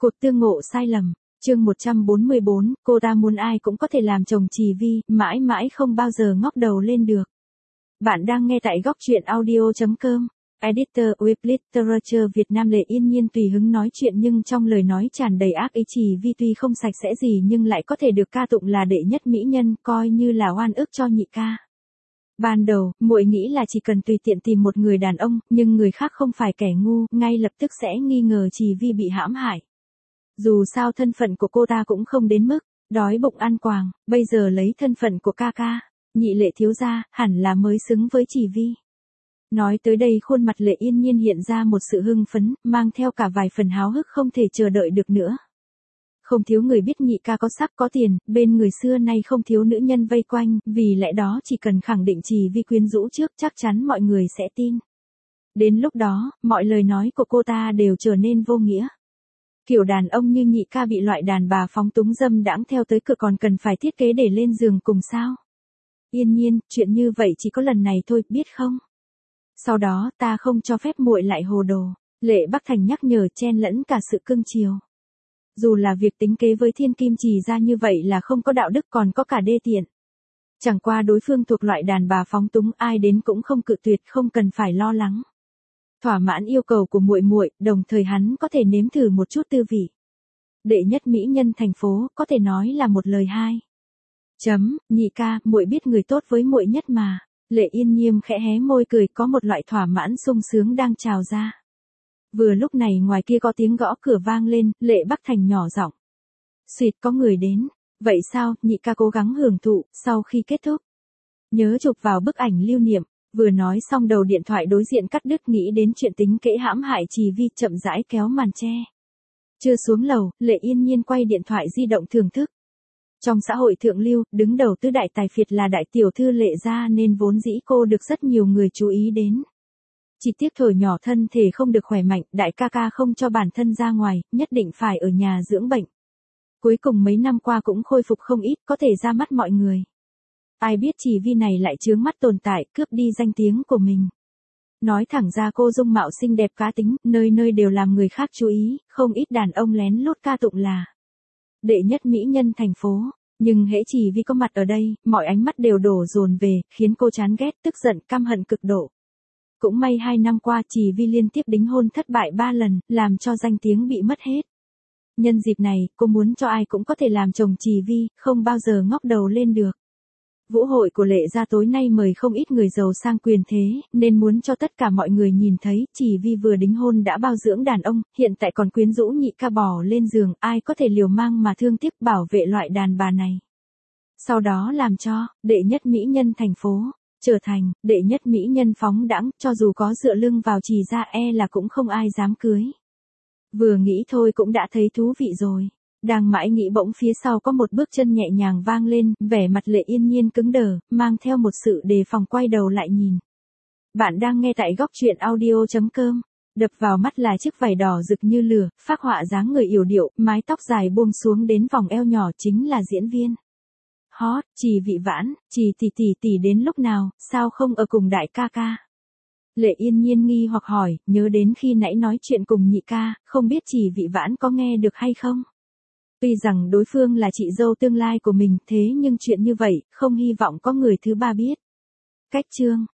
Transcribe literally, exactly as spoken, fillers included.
Cột tương ngộ sai lầm, chương một trăm bốn mươi bốn, cô ta muốn ai cũng có thể làm chồng Trì Vi, mãi mãi không bao giờ ngóc đầu lên được. Bạn đang nghe tại góc truyện audio chấm com. Editor Web Literature Việt Nam. Lệ Yên Nhiên tùy hứng nói chuyện nhưng trong lời nói tràn đầy ác ý. Trì Vi tuy không sạch sẽ gì nhưng lại có thể được ca tụng là đệ nhất mỹ nhân, coi như là oan ức cho nhị ca. Ban đầu, muội nghĩ là chỉ cần tùy tiện tìm một người đàn ông, nhưng người khác không phải kẻ ngu, ngay lập tức sẽ nghi ngờ Trì Vi bị hãm hại. Dù sao thân phận của cô ta cũng không đến mức đói bụng ăn quàng, bây giờ lấy thân phận của ca ca, nhị Lệ thiếu gia, hẳn là mới xứng với Trì Vi. Nói tới đây khuôn mặt Lệ Yên Nhiên hiện ra một sự hưng phấn, mang theo cả vài phần háo hức không thể chờ đợi được nữa. Không thiếu người biết nhị ca có sắc có tiền, bên người xưa nay không thiếu nữ nhân vây quanh, vì lẽ đó chỉ cần khẳng định Trì Vi quyến rũ trước chắc chắn mọi người sẽ tin. Đến lúc đó, mọi lời nói của cô ta đều trở nên vô nghĩa. Kiểu đàn ông như nhị ca bị loại đàn bà phóng túng dâm đãng theo tới cửa còn cần phải thiết kế để lên giường cùng sao? Yên Nhiên, chuyện như vậy chỉ có lần này thôi, biết không? Sau đó ta không cho phép muội lại hồ đồ. Lệ Bắc Thành nhắc nhở chen lẫn cả sự cưng chiều. Dù là việc tính kế với Thiên Kim Trì ra như vậy là không có đạo đức còn có cả đê tiện. Chẳng qua đối phương thuộc loại đàn bà phóng túng, ai đến cũng không cự tuyệt, không cần phải lo lắng. Thỏa mãn yêu cầu của muội muội, đồng thời hắn có thể nếm thử một chút tư vị. Đệ nhất mỹ nhân thành phố, có thể nói là một lời hai. Chấm, nhị ca, muội biết người tốt với muội nhất mà. Lệ Yên Nhiên khẽ hé môi cười, có một loại thỏa mãn sung sướng đang trào ra. Vừa lúc này ngoài kia có tiếng gõ cửa vang lên, Lệ Bắc Thành nhỏ giọng. Xịt, có người đến. Vậy sao, nhị ca cố gắng hưởng thụ, sau khi kết thúc. Nhớ chụp vào bức ảnh lưu niệm. Vừa nói xong đầu điện thoại đối diện cắt đứt, nghĩ đến chuyện tính kễ hãm hại Trì Vi, chậm rãi kéo màn che. Chưa xuống lầu, Lệ Yên Nhiên quay điện thoại di động thưởng thức. Trong xã hội thượng lưu, đứng đầu tứ đại tài phiệt là đại tiểu thư Lệ gia nên vốn dĩ cô được rất nhiều người chú ý đến. Chỉ tiếc thổi nhỏ thân thể không được khỏe mạnh, đại ca ca không cho bản thân ra ngoài, nhất định phải ở nhà dưỡng bệnh. Cuối cùng mấy năm qua cũng khôi phục không ít, có thể ra mắt mọi người. Ai biết Trì Vi này lại chướng mắt tồn tại, cướp đi danh tiếng của mình. Nói thẳng ra cô dung mạo xinh đẹp cá tính, nơi nơi đều làm người khác chú ý, không ít đàn ông lén lút ca tụng là đệ nhất mỹ nhân thành phố. Nhưng hễ Trì Vi có mặt ở đây, mọi ánh mắt đều đổ dồn về, khiến cô chán ghét, tức giận, căm hận cực độ. Cũng may hai năm qua Trì Vi liên tiếp đính hôn thất bại ba lần, làm cho danh tiếng bị mất hết. Nhân dịp này, cô muốn cho ai cũng có thể làm chồng Trì Vi, không bao giờ ngóc đầu lên được. Vũ hội của Lệ gia tối nay mời không ít người giàu sang quyền thế, nên muốn cho tất cả mọi người nhìn thấy, Trì Vi vừa đính hôn đã bao dưỡng đàn ông, hiện tại còn quyến rũ nhị ca bò lên giường, ai có thể liều mang mà thương tiếc bảo vệ loại đàn bà này. Sau đó làm cho, đệ nhất mỹ nhân thành phố, trở thành, đệ nhất mỹ nhân phóng đãng, cho dù có dựa lưng vào Trì gia e là cũng không ai dám cưới. Vừa nghĩ thôi cũng đã thấy thú vị rồi. Đang mãi nghĩ bỗng phía sau có một bước chân nhẹ nhàng vang lên, vẻ mặt Lệ Yên Nhiên cứng đờ, mang theo một sự đề phòng quay đầu lại nhìn. Bạn đang nghe tại góc truyện audio chấm com. Đập vào mắt là chiếc vải đỏ rực như lửa, phác họa dáng người yểu điệu, mái tóc dài buông xuống đến vòng eo nhỏ, chính là diễn viên hot, Trì Vị Vãn. Trì tỷ tỷ tỷ đến lúc nào, sao không ở cùng đại ca ca? Lệ Yên Nhiên nghi hoặc hỏi, nhớ đến khi nãy nói chuyện cùng nhị ca, không biết Trì Vị Vãn có nghe được hay không? Tuy rằng đối phương là chị dâu tương lai của mình, thế nhưng chuyện như vậy, không hy vọng có người thứ ba biết. Cách chương.